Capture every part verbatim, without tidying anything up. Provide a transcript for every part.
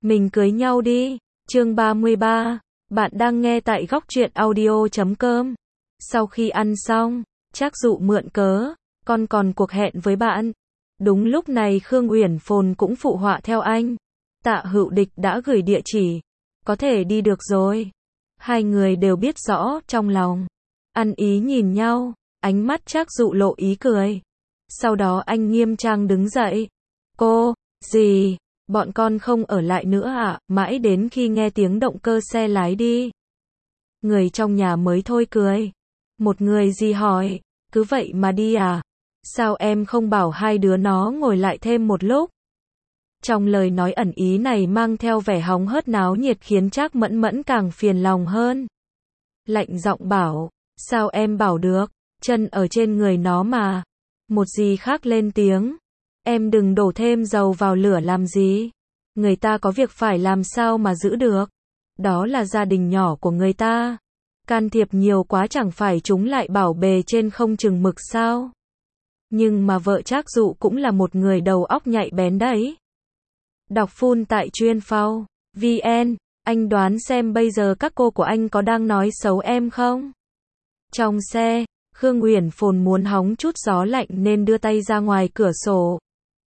Mình cưới nhau đi. Chương ba mươi ba. Bạn đang nghe tại góc truyện audio chấm com. Sau khi ăn xong, Trác Dụ mượn cớ, con còn cuộc hẹn với bạn. Đúng lúc này Khương Uyển Phồn cũng phụ họa theo anh. Tạ Hữu Địch đã gửi địa chỉ. Có thể đi được rồi. Hai người đều biết rõ trong lòng. Ăn ý nhìn nhau, ánh mắt Trác Dụ lộ ý cười. Sau đó anh nghiêm trang đứng dậy. Cô, gì? Bọn con không ở lại nữa à? Mãi đến khi nghe tiếng động cơ xe lái đi. Người trong nhà mới thôi cười. Một người gì hỏi, cứ vậy mà đi à? Sao em không bảo hai đứa nó ngồi lại thêm một lúc? Trong lời nói ẩn ý này mang theo vẻ hóng hớt náo nhiệt khiến Trác Mẫn Mẫn càng phiền lòng hơn. Lạnh giọng bảo, sao em bảo được, chân ở trên người nó mà. Một gì khác lên tiếng, em đừng đổ thêm dầu vào lửa làm gì. Người ta có việc phải làm sao mà giữ được. Đó là gia đình nhỏ của người ta. Can thiệp nhiều quá chẳng phải chúng lại bảo bề trên không chừng mực sao. Nhưng mà vợ Trác Dụ cũng là một người đầu óc nhạy bén đấy. Đọc full tại chuyên phao vê en, anh đoán xem bây giờ các cô của anh có đang nói xấu em không? Trong xe, Khương Uyển Phồn muốn hóng chút gió lạnh nên đưa tay ra ngoài cửa sổ.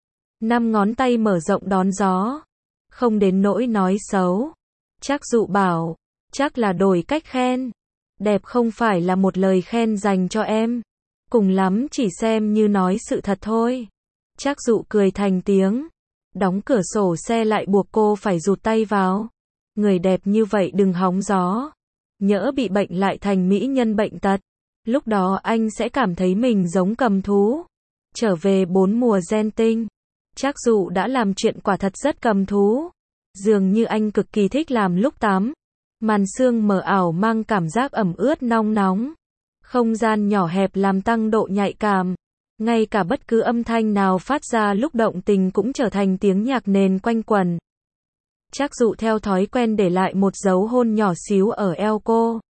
Năm ngón tay mở rộng đón gió. Không đến nỗi nói xấu. Trác Dụ bảo, chắc là đổi cách khen. Đẹp không phải là một lời khen dành cho em. Cùng lắm chỉ xem như nói sự thật thôi. Trác Dụ cười thành tiếng. Đóng cửa sổ xe lại buộc cô phải rụt tay vào. Người đẹp như vậy đừng hóng gió. Nhỡ bị bệnh lại thành mỹ nhân bệnh tật. Lúc đó anh sẽ cảm thấy mình giống cầm thú. Trở về bốn mùa gen tinh. Trác Dụ đã làm chuyện quả thật rất cầm thú. Dường như anh cực kỳ thích làm lúc tắm. Màn sương mờ ảo mang cảm giác ẩm ướt nong nóng. Không gian nhỏ hẹp làm tăng độ nhạy cảm. Ngay cả bất cứ âm thanh nào phát ra lúc động tình cũng trở thành tiếng nhạc nền quanh quẩn. Trác Dụ theo thói quen để lại một dấu hôn nhỏ xíu ở eo cô.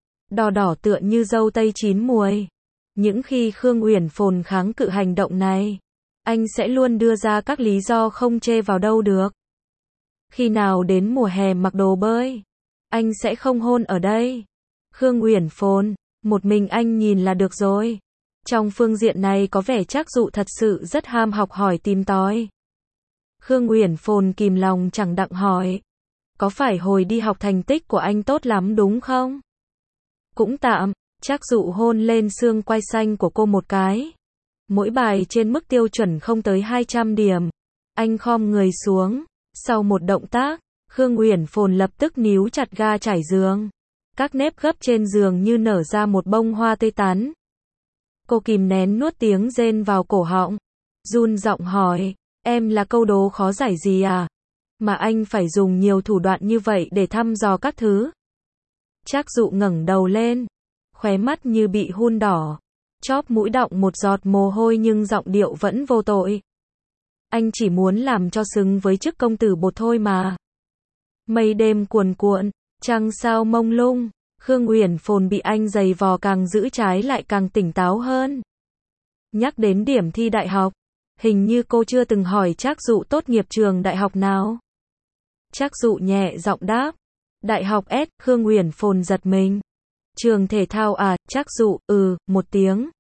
Đỏ đỏ tựa như dâu tây chín muồi. Những khi Khương Uyển Phồn kháng cự hành động này, anh sẽ luôn đưa ra các lý do không chê vào đâu được. Khi nào đến mùa hè mặc đồ bơi, anh sẽ không hôn ở đây. Khương Uyển Phồn, một mình anh nhìn là được rồi. Trong phương diện này có vẻ Trác Dụ thật sự rất ham học hỏi tìm tòi. Khương Uyển Phồn kìm lòng chẳng đặng hỏi, có phải hồi đi học thành tích của anh tốt lắm đúng không? Cũng tạm. Trác Dụ hôn lên xương quai xanh của cô một cái. Mỗi bài trên mức tiêu chuẩn không tới hai trăm điểm. Anh khom người xuống. Sau một động tác, Khương Uyển Phồn lập tức níu chặt ga trải giường. Các nếp gấp trên giường như nở ra một bông hoa tươi tắn. Cô kìm nén nuốt tiếng rên vào cổ họng. Run giọng hỏi, em là câu đố khó giải gì à? Mà anh phải dùng nhiều thủ đoạn như vậy để thăm dò các thứ. Trác Dụ ngẩng đầu lên. Khóe mắt như bị hun đỏ. Chóp mũi đọng một giọt mồ hôi nhưng giọng điệu vẫn vô tội. Anh chỉ muốn làm cho xứng với chức công tử bột thôi mà. Mây đêm cuồn cuộn, trăng sao mông lung. Khương Uyển Phồn bị anh giày vò càng giữ trái lại càng tỉnh táo hơn. Nhắc đến điểm thi đại học, hình như cô chưa từng hỏi Trác Dụ tốt nghiệp trường đại học nào. Trác Dụ nhẹ giọng đáp, đại học S. Khương Uyển Phồn giật mình. Trường thể thao à? Trác Dụ, ừ, một tiếng.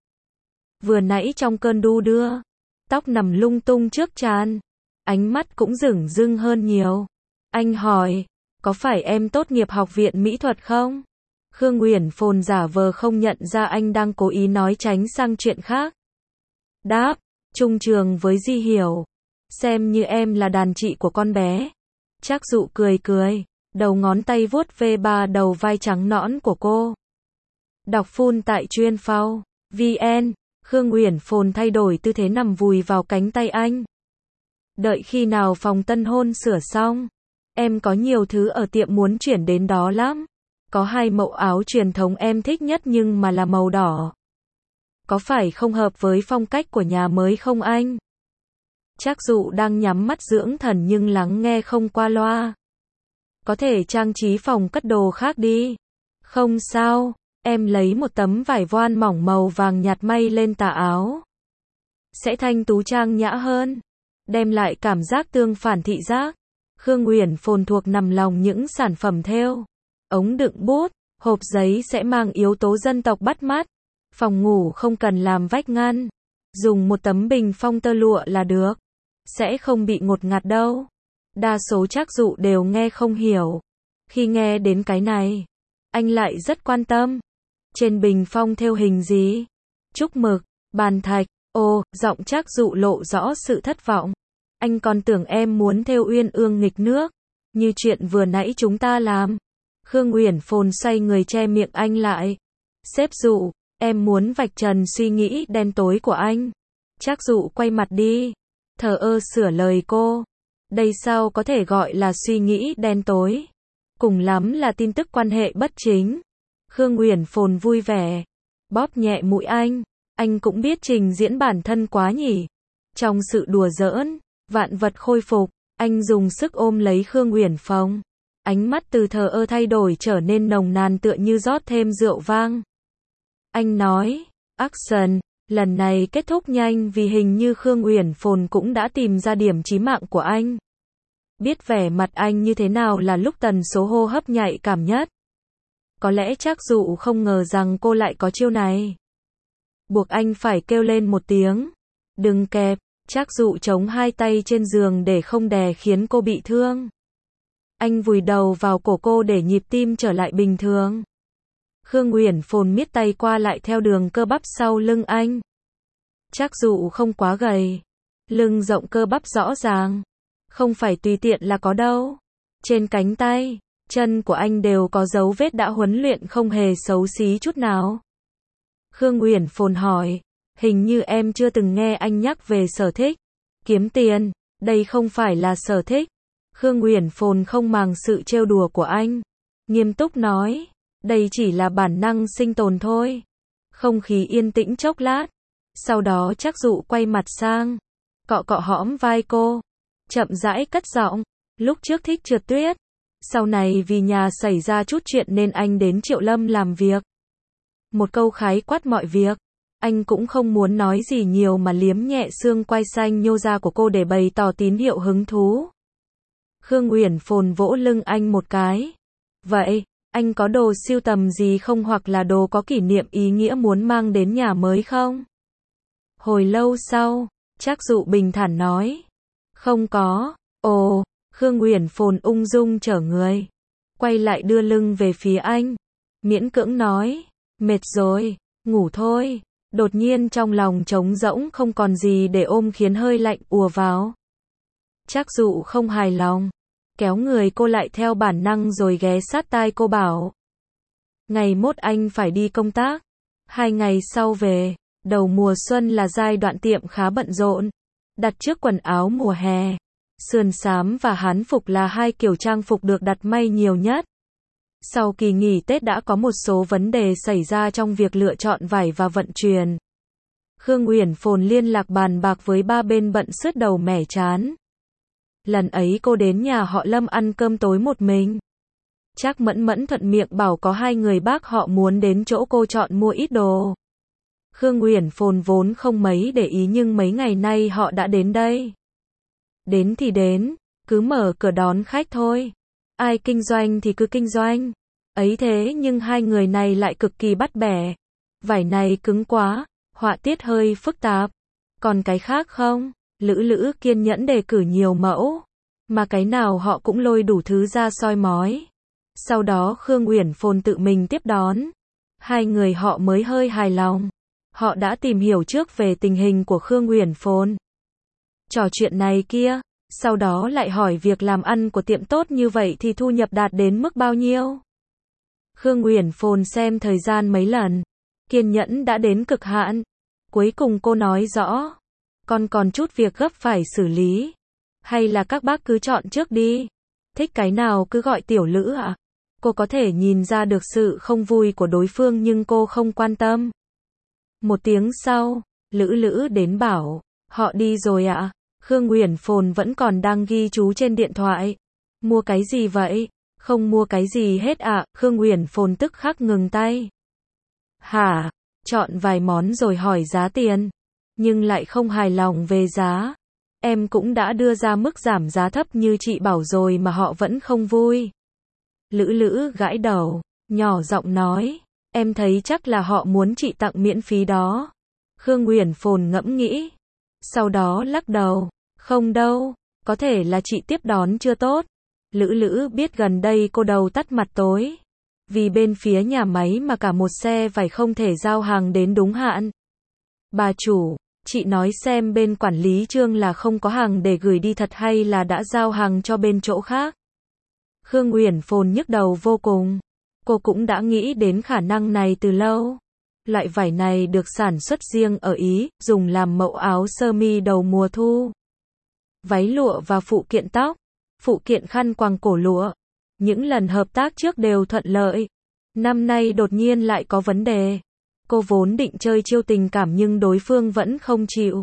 Vừa nãy trong cơn đu đưa, tóc nằm lung tung trước trán, ánh mắt cũng rửng rưng hơn nhiều. Anh hỏi, có phải em tốt nghiệp học viện mỹ thuật không? Khương Uyển Phồn giả vờ không nhận ra anh đang cố ý nói tránh sang chuyện khác. Đáp, chung trường với Di Hiểu. Xem như em là đàn chị của con bé. Trác Dụ cười cười, đầu ngón tay vuốt ve ba đầu vai trắng nõn của cô. Đọc full tại chuyên phao vê en, Khương Uyển Phồn thay đổi tư thế nằm vùi vào cánh tay anh. Đợi khi nào phòng tân hôn sửa xong, em có nhiều thứ ở tiệm muốn chuyển đến đó lắm. Có hai mẫu áo truyền thống em thích nhất nhưng mà là màu đỏ. Có phải không hợp với phong cách của nhà mới không anh? Trác Dụ đang nhắm mắt dưỡng thần nhưng lắng nghe không qua loa. Có thể trang trí phòng cất đồ khác đi. Không sao, em lấy một tấm vải voan mỏng màu vàng nhạt may lên tà áo. Sẽ thanh tú trang nhã hơn. Đem lại cảm giác tương phản thị giác. Khương Uyển Phồn thuộc nằm lòng những sản phẩm thêu. Ống đựng bút, hộp giấy sẽ mang yếu tố dân tộc bắt mắt. Phòng ngủ không cần làm vách ngăn. Dùng một tấm bình phong tơ lụa là được. Sẽ không bị ngột ngạt đâu. Đa số trác dụ đều nghe không hiểu. Khi nghe đến cái này, anh lại rất quan tâm. Trên bình phong thêu hình gì? Trúc mực, bàn thạch. Ồ, giọng trác dụ lộ rõ sự thất vọng. Anh còn tưởng em muốn thêu uyên ương nghịch nước, như chuyện vừa nãy chúng ta làm. Khương Uyển Phồn xoay người che miệng anh lại. Sếp dụ, em muốn vạch trần suy nghĩ đen tối của anh. Trác dụ quay mặt đi, thờ ơ sửa lời cô. Đây sao có thể gọi là suy nghĩ đen tối? Cùng lắm là tin tức quan hệ bất chính. Khương Uyển Phồn vui vẻ, bóp nhẹ mũi anh. Anh cũng biết trình diễn bản thân quá nhỉ. Trong sự đùa giỡn, vạn vật khôi phục, anh dùng sức ôm lấy Khương Uyển Phồn. Ánh mắt từ thờ ơ thay đổi trở nên nồng nàn tựa như rót thêm rượu vang. Anh nói, action, lần này kết thúc nhanh vì hình như Khương Uyển Phồn cũng đã tìm ra điểm chí mạng của anh. Biết vẻ mặt anh như thế nào là lúc tần số hô hấp nhạy cảm nhất. Có lẽ trác dụ không ngờ rằng cô lại có chiêu này. Buộc anh phải kêu lên một tiếng. Đừng kẹp, trác dụ chống hai tay trên giường để không đè khiến cô bị thương. Anh vùi đầu vào cổ cô để nhịp tim trở lại bình thường. Khương Uyển Phồn miết tay qua lại theo đường cơ bắp sau lưng anh. Trác dụ không quá gầy. Lưng rộng cơ bắp rõ ràng. Không phải tùy tiện là có đâu. Trên cánh tay, chân của anh đều có dấu vết đã huấn luyện không hề xấu xí chút nào. Khương Uyển Phồn hỏi, hình như em chưa từng nghe anh nhắc về sở thích. Kiếm tiền, đây không phải là sở thích. Khương Uyển Phồn không màng sự trêu đùa của anh. Nghiêm túc nói, đây chỉ là bản năng sinh tồn thôi. Không khí yên tĩnh chốc lát. Sau đó trác dụ quay mặt sang, cọ cọ hõm vai cô. Chậm rãi cất giọng, lúc trước thích trượt tuyết. Sau này vì nhà xảy ra chút chuyện nên anh đến Triệu Lâm làm việc. Một câu khái quát mọi việc. Anh cũng không muốn nói gì nhiều mà liếm nhẹ xương quai xanh nhô ra của cô để bày tỏ tín hiệu hứng thú. Khương Uyển Phồn vỗ lưng anh một cái. Vậy, anh có đồ sưu tầm gì không hoặc là đồ có kỷ niệm ý nghĩa muốn mang đến nhà mới không? Hồi lâu sau, trác dụ bình thản nói. Không có. Ồ, Khương Uyển Phồn ung dung trở người. Quay lại đưa lưng về phía anh. Miễn cưỡng nói. Mệt rồi, ngủ thôi. Đột nhiên trong lòng trống rỗng không còn gì để ôm khiến hơi lạnh ùa vào. Trác dụ không hài lòng. Kéo người cô lại theo bản năng rồi ghé sát tai cô bảo. Ngày mốt anh phải đi công tác. Hai ngày sau về. Đầu mùa xuân là giai đoạn tiệm khá bận rộn. Đặt trước quần áo mùa hè. Sườn xám và hán phục là hai kiểu trang phục được đặt may nhiều nhất. Sau kỳ nghỉ Tết đã có một số vấn đề xảy ra trong việc lựa chọn vải và vận chuyển. Khương Uyển Phồn liên lạc bàn bạc với ba bên bận sứt đầu mẻ trán. Lần ấy cô đến nhà họ Lâm ăn cơm tối một mình. Trác Mẫn Mẫn thuận miệng bảo có hai người bác họ muốn đến chỗ cô chọn mua ít đồ. Khương Uyển Phồn vốn không mấy để ý nhưng mấy ngày nay họ đã đến đây. Đến thì đến, cứ mở cửa đón khách thôi. Ai kinh doanh thì cứ kinh doanh. Ấy thế nhưng hai người này lại cực kỳ bắt bẻ. Vải này cứng quá, họa tiết hơi phức tạp. Còn cái khác không? Lữ Lữ kiên nhẫn đề cử nhiều mẫu. Mà cái nào họ cũng lôi đủ thứ ra soi mói. Sau đó Khương Uyển Phồn tự mình tiếp đón. Hai người họ mới hơi hài lòng. Họ đã tìm hiểu trước về tình hình của Khương Uyển Phồn. Trò chuyện này kia. Sau đó lại hỏi việc làm ăn của tiệm tốt như vậy thì thu nhập đạt đến mức bao nhiêu. Khương Uyển Phồn xem thời gian mấy lần. Kiên nhẫn đã đến cực hạn. Cuối cùng cô nói rõ. Con còn chút việc gấp phải xử lý. Hay là các bác cứ chọn trước đi. Thích cái nào cứ gọi Tiểu Lữ ạ. À? Cô có thể nhìn ra được sự không vui của đối phương nhưng cô không quan tâm. Một tiếng sau, Lữ Lữ đến bảo. Họ đi rồi ạ. À? Khương Uyển Phồn vẫn còn đang ghi chú trên điện thoại. Mua cái gì vậy? Không mua cái gì hết ạ. À? Khương Uyển Phồn tức khắc ngừng tay. Hả? Chọn vài món rồi hỏi giá tiền. Nhưng lại không hài lòng về giá. Em cũng đã đưa ra mức giảm giá thấp như chị bảo rồi mà họ vẫn không vui. Lữ Lữ gãi đầu, nhỏ giọng nói, em thấy chắc là họ muốn chị tặng miễn phí đó. Khương Uyển Phồn ngẫm nghĩ, sau đó lắc đầu, không đâu, có thể là chị tiếp đón chưa tốt. Lữ Lữ biết gần đây cô đầu tắt mặt tối, vì bên phía nhà máy mà cả một xe vải không thể giao hàng đến đúng hạn. Bà chủ, chị nói xem bên quản lý Trương là không có hàng để gửi đi thật hay là đã giao hàng cho bên chỗ khác. Khương Uyển Phồn nhức đầu vô cùng. Cô cũng đã nghĩ đến khả năng này từ lâu. Loại vải này được sản xuất riêng ở Ý, dùng làm mẫu áo sơ mi đầu mùa thu. Váy lụa và phụ kiện tóc, phụ kiện khăn quàng cổ lụa. Những lần hợp tác trước đều thuận lợi. Năm nay đột nhiên lại có vấn đề. Cô vốn định chơi chiêu tình cảm nhưng đối phương vẫn không chịu.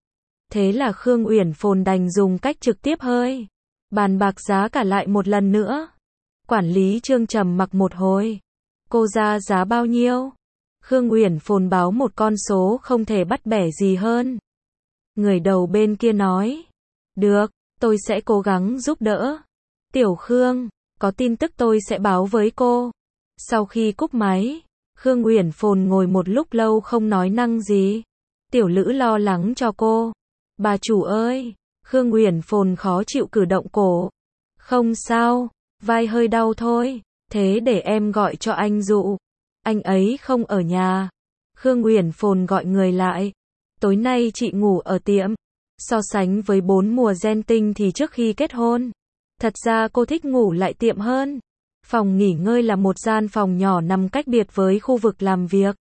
Thế là Khương Uyển Phồn đành dùng cách trực tiếp hơi. Bàn bạc giá cả lại một lần nữa. Quản lý Trương trầm mặc một hồi. Cô ra giá bao nhiêu? Khương Uyển Phồn báo một con số không thể bắt bẻ gì hơn. Người đầu bên kia nói. Được, tôi sẽ cố gắng giúp đỡ. Tiểu Khương, có tin tức tôi sẽ báo với cô. Sau khi cúp máy, Khương Uyển Phồn ngồi một lúc lâu không nói năng gì. Tiểu Lữ lo lắng cho cô. Bà chủ ơi, Khương Uyển Phồn khó chịu cử động cổ. Không sao, vai hơi đau thôi, thế để em gọi cho anh Dụ. Anh ấy không ở nhà. Khương Uyển Phồn gọi người lại. Tối nay chị ngủ ở tiệm. So sánh với bốn mùa gen tinh thì trước khi kết hôn, thật ra cô thích ngủ lại tiệm hơn. Phòng nghỉ ngơi là một gian phòng nhỏ nằm cách biệt với khu vực làm việc.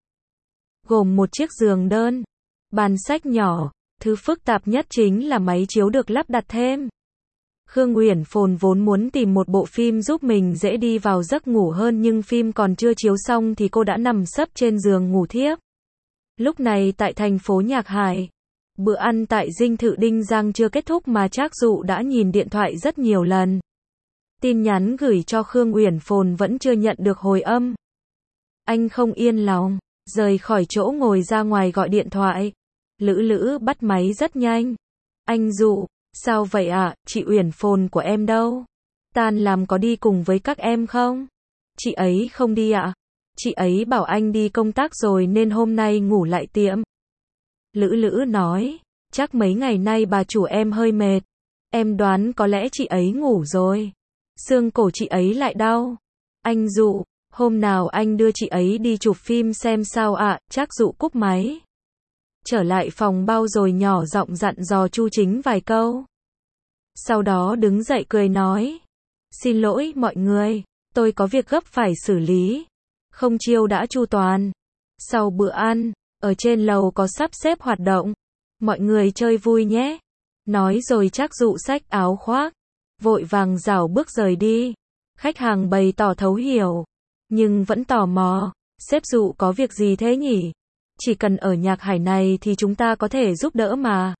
Gồm một chiếc giường đơn, bàn sách nhỏ, thứ phức tạp nhất chính là máy chiếu được lắp đặt thêm. Khương Uyển Phồn vốn muốn tìm một bộ phim giúp mình dễ đi vào giấc ngủ hơn nhưng phim còn chưa chiếu xong thì cô đã nằm sấp trên giường ngủ thiếp. Lúc này tại thành phố Nhạc Hải, bữa ăn tại dinh thự Đinh Giang chưa kết thúc mà Trác Dụ đã nhìn điện thoại rất nhiều lần. Tin nhắn gửi cho Khương Uyển Phồn vẫn chưa nhận được hồi âm. Anh không yên lòng, rời khỏi chỗ ngồi ra ngoài gọi điện thoại. Lữ Lữ bắt máy rất nhanh. Anh Dụ, sao vậy ạ, à? Chị Uyển Phồn của em đâu? Tan làm có đi cùng với các em không? Chị ấy không đi ạ. À? Chị ấy bảo anh đi công tác rồi nên hôm nay ngủ lại tiệm. Lữ Lữ nói, chắc mấy ngày nay bà chủ em hơi mệt. Em đoán có lẽ chị ấy ngủ rồi. Xương cổ chị ấy lại đau. Anh Dụ, hôm nào anh đưa chị ấy đi chụp phim xem sao ạ, à? Trác Dụ cúp máy. Trở lại phòng bao rồi nhỏ giọng dặn dò Chu Chính vài câu. Sau đó đứng dậy cười nói. Xin lỗi mọi người, tôi có việc gấp phải xử lý. Không chiêu đã chu toàn. Sau bữa ăn, ở trên lầu có sắp xếp hoạt động. Mọi người chơi vui nhé. Nói rồi Trác Dụ xách áo khoác, vội vàng rảo bước rời đi. Khách hàng bày tỏ thấu hiểu, nhưng vẫn tò mò. Sếp Dụ có việc gì thế nhỉ? Chỉ cần ở Nhạc Hải này thì chúng ta có thể giúp đỡ mà.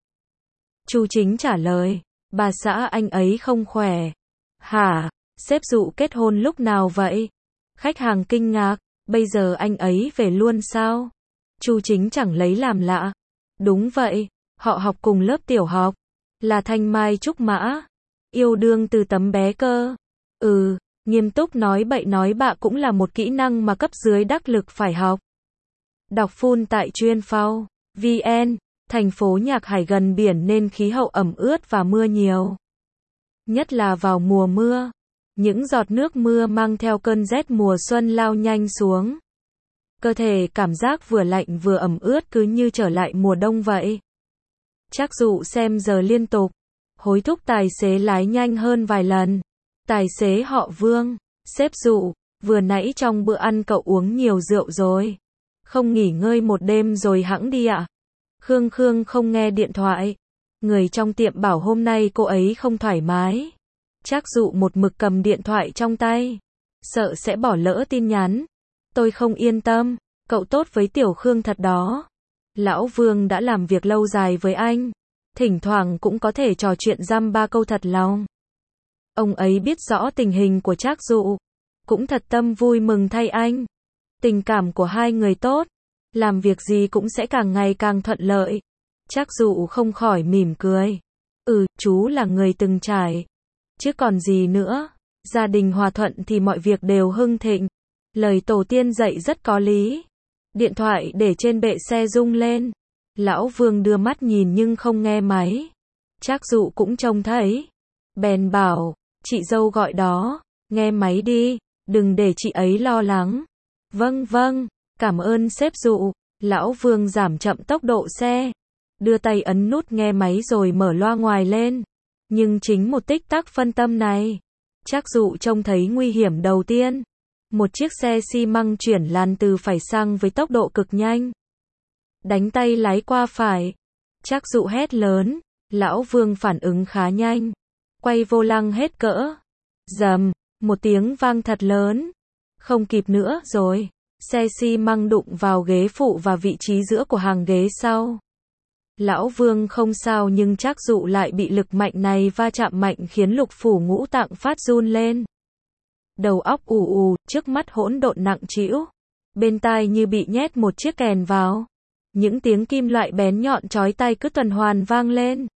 Chu Chính trả lời, bà xã anh ấy không khỏe. Hả? Sếp Dụ kết hôn lúc nào vậy? Khách hàng kinh ngạc, bây giờ anh ấy về luôn sao? Chu Chính chẳng lấy làm lạ. Đúng vậy, họ học cùng lớp tiểu học, là thanh mai trúc mã, yêu đương từ tấm bé cơ. Ừ, nghiêm túc nói bậy nói bạ cũng là một kỹ năng mà cấp dưới đắc lực phải học. Đọc full tại chuyên phao vn, thành phố Nhạc Hải gần biển nên khí hậu ẩm ướt và mưa nhiều. Nhất là vào mùa mưa, những giọt nước mưa mang theo cơn rét mùa xuân lao nhanh xuống. Cơ thể cảm giác vừa lạnh vừa ẩm ướt cứ như trở lại mùa đông vậy. Trác Dụ xem giờ liên tục, hối thúc tài xế lái nhanh hơn vài lần. Tài xế họ Vương, sếp Dụ, vừa nãy trong bữa ăn cậu uống nhiều rượu rồi. Không nghỉ ngơi một đêm rồi hẵng đi ạ. À? Khương Khương không nghe điện thoại. Người trong tiệm bảo hôm nay cô ấy không thoải mái. Trác Dụ một mực cầm điện thoại trong tay, sợ sẽ bỏ lỡ tin nhắn. Tôi không yên tâm, cậu tốt với Tiểu Khương thật đó. Lão Vương đã làm việc lâu dài với anh, thỉnh thoảng cũng có thể trò chuyện dăm ba câu thật lòng. Ông ấy biết rõ tình hình của Trác Dụ, cũng thật tâm vui mừng thay anh. Tình cảm của hai người tốt, làm việc gì cũng sẽ càng ngày càng thuận lợi. Trác Dụ không khỏi mỉm cười. Ừ, chú là người từng trải. Chứ còn gì nữa. Gia đình hòa thuận thì mọi việc đều hưng thịnh. Lời tổ tiên dạy rất có lý. Điện thoại để trên bệ xe rung lên. Lão Vương đưa mắt nhìn nhưng không nghe máy. Trác Dụ cũng trông thấy. Bèn bảo, chị dâu gọi đó, nghe máy đi, đừng để chị ấy lo lắng. Vâng vâng, cảm ơn sếp Dụ. Lão Vương giảm chậm tốc độ xe. Đưa tay ấn nút nghe máy rồi mở loa ngoài lên. Nhưng chính một tích tắc phân tâm này, Trác Dụ trông thấy nguy hiểm đầu tiên. Một chiếc xe xi măng chuyển làn từ phải sang với tốc độ cực nhanh. Đánh tay lái qua phải. Trác Dụ hét lớn. Lão Vương phản ứng khá nhanh. Quay vô lăng hết cỡ. Rầm, một tiếng vang thật lớn. Không kịp nữa rồi. Xe xi măng đụng vào ghế phụ và vị trí giữa của hàng ghế sau. Lão Vương không sao nhưng Trác Dụ lại bị lực mạnh này va chạm mạnh khiến lục phủ ngũ tạng phát run lên. Đầu óc ù ù, trước mắt hỗn độn nặng trĩu. Bên tai như bị nhét một chiếc kèn vào. Những tiếng kim loại bén nhọn chói tai cứ tuần hoàn vang lên.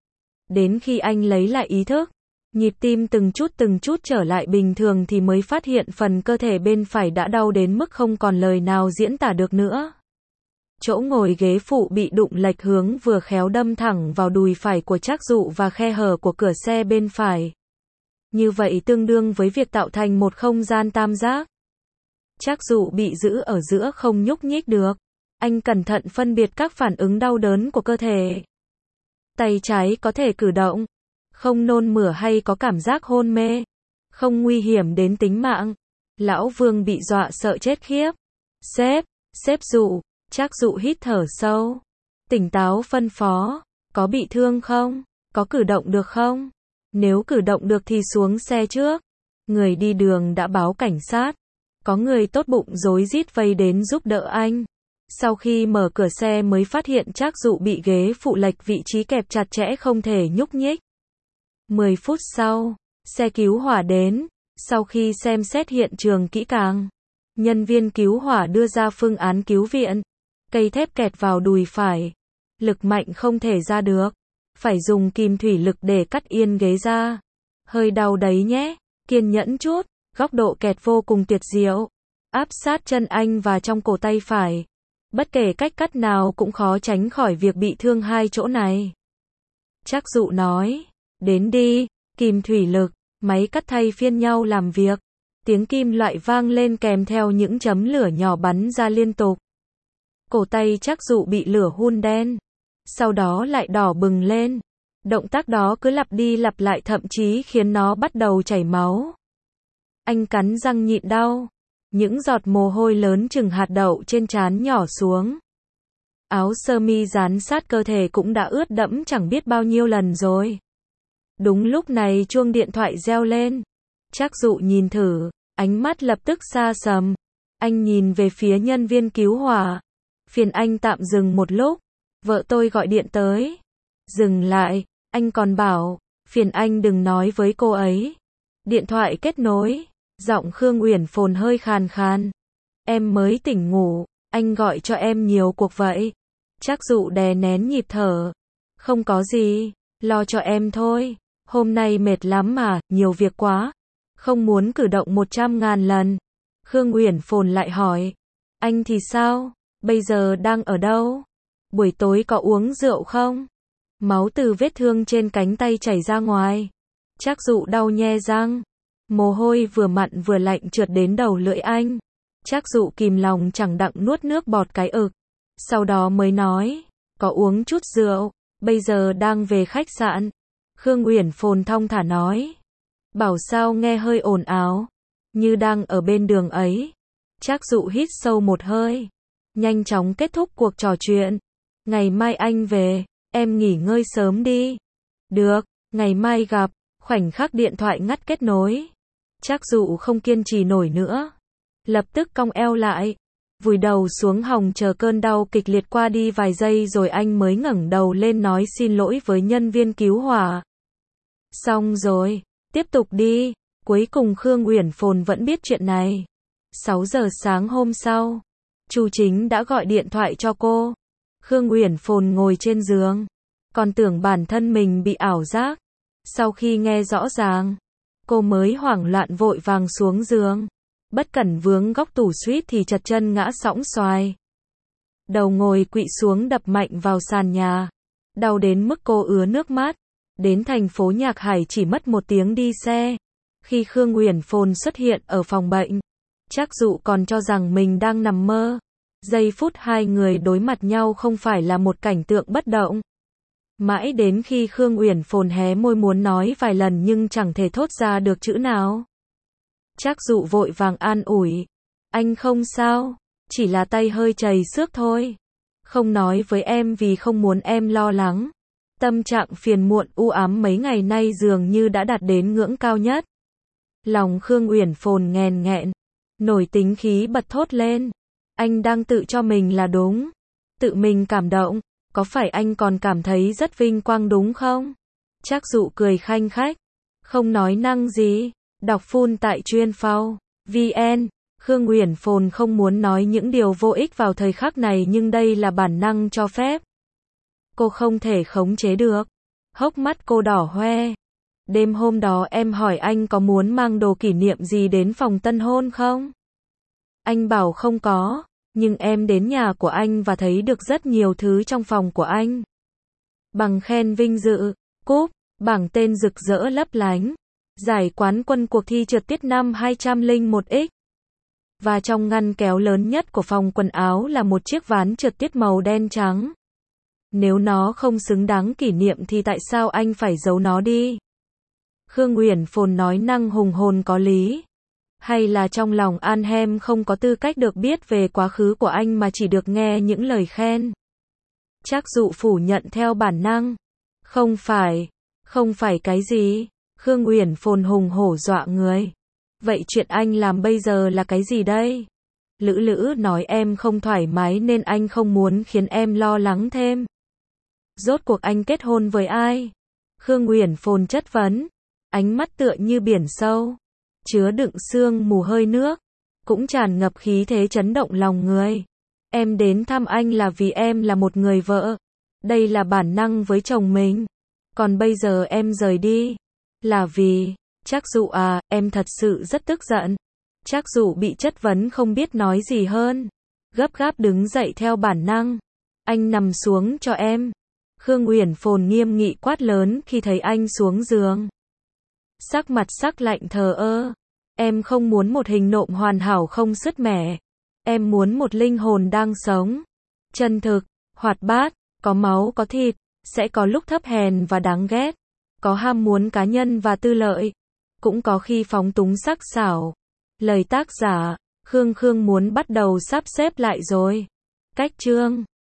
Đến khi anh lấy lại ý thức, nhịp tim từng chút từng chút trở lại bình thường thì mới phát hiện phần cơ thể bên phải đã đau đến mức không còn lời nào diễn tả được nữa. Chỗ ngồi ghế phụ bị đụng lệch hướng vừa khéo đâm thẳng vào đùi phải của Trác Dụ và khe hở của cửa xe bên phải. Như vậy tương đương với việc tạo thành một không gian tam giác. Trác Dụ bị giữ ở giữa không nhúc nhích được. Anh cẩn thận phân biệt các phản ứng đau đớn của cơ thể. Tay trái có thể cử động, không nôn mửa hay có cảm giác hôn mê, không nguy hiểm đến tính mạng. Lão Vương bị dọa sợ chết khiếp. Sếp, sếp Dụ. Trác Dụ hít thở sâu. Tỉnh táo phân phó. Có bị thương không? Có cử động được không? Nếu cử động được thì xuống xe trước. Người đi đường đã báo cảnh sát. Có người tốt bụng rối rít vây đến giúp đỡ anh. Sau khi mở cửa xe mới phát hiện Trác Dụ bị ghế phụ lệch vị trí kẹp chặt chẽ không thể nhúc nhích. mười phút sau, xe cứu hỏa đến. Sau khi xem xét hiện trường kỹ càng, nhân viên cứu hỏa đưa ra phương án cứu viện. Cây thép kẹt vào đùi phải. Lực mạnh không thể ra được. Phải dùng kìm thủy lực để cắt yên ghế ra. Hơi đau đấy nhé. Kiên nhẫn chút. Góc độ kẹt vô cùng tuyệt diệu. Áp sát chân anh và trong cổ tay phải. Bất kể cách cắt nào cũng khó tránh khỏi việc bị thương hai chỗ này. Trác Dụ nói. Đến đi. Kìm thủy lực. Máy cắt thay phiên nhau làm việc. Tiếng kim loại vang lên kèm theo những chấm lửa nhỏ bắn ra liên tục. Cổ tay Trác Dụ bị lửa hun đen. Sau đó lại đỏ bừng lên. Động tác đó cứ lặp đi lặp lại thậm chí khiến nó bắt đầu chảy máu. Anh cắn răng nhịn đau. Những giọt mồ hôi lớn chừng hạt đậu trên trán nhỏ xuống. Áo sơ mi dán sát cơ thể cũng đã ướt đẫm chẳng biết bao nhiêu lần rồi. Đúng lúc này chuông điện thoại reo lên. Trác Dụ nhìn thử, ánh mắt lập tức xa sầm. Anh nhìn về phía nhân viên cứu hỏa. Phiền anh tạm dừng một lúc. Vợ tôi gọi điện tới. Dừng lại, anh còn bảo, phiền anh đừng nói với cô ấy. Điện thoại kết nối. Giọng Khương Uyển Phồn hơi khàn khàn. Em mới tỉnh ngủ, anh gọi cho em nhiều cuộc vậy. Trác Dụ đè nén nhịp thở. Không có gì, lo cho em thôi. Hôm nay mệt lắm mà, nhiều việc quá. Không muốn cử động một trăm ngàn lần. Khương Uyển Phồn lại hỏi. Anh thì sao? Bây giờ đang ở đâu? Buổi tối có uống rượu không? Máu từ vết thương trên cánh tay chảy ra ngoài. Trác Dụ đau nhe răng. Mồ hôi vừa mặn vừa lạnh trượt đến đầu lưỡi anh. Trác Dụ kìm lòng chẳng đặng nuốt nước bọt cái ực. Sau đó mới nói, có uống chút rượu, bây giờ đang về khách sạn. Khương Uyển Phồn thong thả nói. Bảo sao nghe hơi ồn ào, như đang ở bên đường ấy. Trác Dụ hít sâu một hơi, nhanh chóng kết thúc cuộc trò chuyện. Ngày mai anh về, em nghỉ ngơi sớm đi. Được, ngày mai gặp. Khoảnh khắc điện thoại ngắt kết nối. Trác Dụ không kiên trì nổi nữa. Lập tức cong eo lại, vùi đầu xuống hòng chờ cơn đau kịch liệt qua đi vài giây rồi anh mới ngẩng đầu lên nói xin lỗi với nhân viên cứu hỏa. Xong rồi, tiếp tục đi. Cuối cùng Khương Uyển Phồn vẫn biết chuyện này. sáu giờ sáng hôm sau, Chu Chính đã gọi điện thoại cho cô. Khương Uyển Phồn ngồi trên giường, còn tưởng bản thân mình bị ảo giác. Sau khi nghe rõ ràng, cô mới hoảng loạn vội vàng xuống giường. Bất cẩn vướng góc tủ suýt thì chật chân ngã sõng xoài. Đầu ngồi quỵ xuống đập mạnh vào sàn nhà. Đau đến mức cô ứa nước mắt. Đến thành phố Nhạc Hải chỉ mất một tiếng đi xe. Khi Khương Uyển Phồn xuất hiện ở phòng bệnh, Trác Dụ còn cho rằng mình đang nằm mơ. Giây phút hai người đối mặt nhau không phải là một cảnh tượng bất động. Mãi đến khi Khương Uyển Phồn hé môi muốn nói vài lần nhưng chẳng thể thốt ra được chữ nào. Trác Dụ vội vàng an ủi. Anh không sao, chỉ là tay hơi chảy xước thôi. Không nói với em vì không muốn em lo lắng. Tâm trạng phiền muộn u ám mấy ngày nay dường như đã đạt đến ngưỡng cao nhất. Lòng Khương Uyển Phồn nghèn nghẹn, nổi tính khí bật thốt lên. Anh đang tự cho mình là đúng, tự mình cảm động, có phải anh còn cảm thấy rất vinh quang đúng không? Trác Dụ cười khanh khách, không nói năng gì, đọc full tại chuyên phao vn. Khương Uyển Phồn không muốn nói những điều vô ích vào thời khắc này nhưng đây là bản năng cho phép. Cô không thể khống chế được. Hốc mắt cô đỏ hoe. Đêm hôm đó em hỏi anh có muốn mang đồ kỷ niệm gì đến phòng tân hôn không? Anh bảo không có, nhưng em đến nhà của anh và thấy được rất nhiều thứ trong phòng của anh. Bằng khen vinh dự, cúp, bảng tên rực rỡ lấp lánh, giải quán quân cuộc thi trượt tuyết năm hai không không một x. Và trong ngăn kéo lớn nhất của phòng quần áo là một chiếc ván trượt tuyết màu đen trắng. Nếu nó không xứng đáng kỷ niệm thì tại sao anh phải giấu nó đi? Khương Uyển Phồn nói năng hùng hồn có lý. Hay là trong lòng An Hem không có tư cách được biết về quá khứ của anh mà chỉ được nghe những lời khen? Trác Dụ phủ nhận theo bản năng. Không phải, không phải cái gì? Khương Uyển Phồn hùng hổ dọa người. Vậy chuyện anh làm bây giờ là cái gì đây? Lữ Lữ nói em không thoải mái nên anh không muốn khiến em lo lắng thêm. Rốt cuộc anh kết hôn với ai? Khương Uyển Phồn chất vấn. Ánh mắt tựa như biển sâu, chứa đựng sương mù hơi nước, cũng tràn ngập khí thế chấn động lòng người. Em đến thăm anh là vì em là một người vợ. Đây là bản năng với chồng mình. Còn bây giờ em rời đi là vì... Trác Dụ à, em thật sự rất tức giận. Trác Dụ bị chất vấn không biết nói gì hơn. Gấp gáp đứng dậy theo bản năng. Anh nằm xuống cho em. Khương Uyển Phồn nghiêm nghị quát lớn khi thấy anh xuống giường. Sắc mặt sắc lạnh thờ ơ. Em không muốn một hình nộm hoàn hảo không sứt mẻ. Em muốn một linh hồn đang sống. Chân thực, hoạt bát, có máu có thịt. Sẽ có lúc thấp hèn và đáng ghét. Có ham muốn cá nhân và tư lợi. Cũng có khi phóng túng sắc sảo. Lời tác giả, Khương Khương muốn bắt đầu sắp xếp lại rồi. Cách chương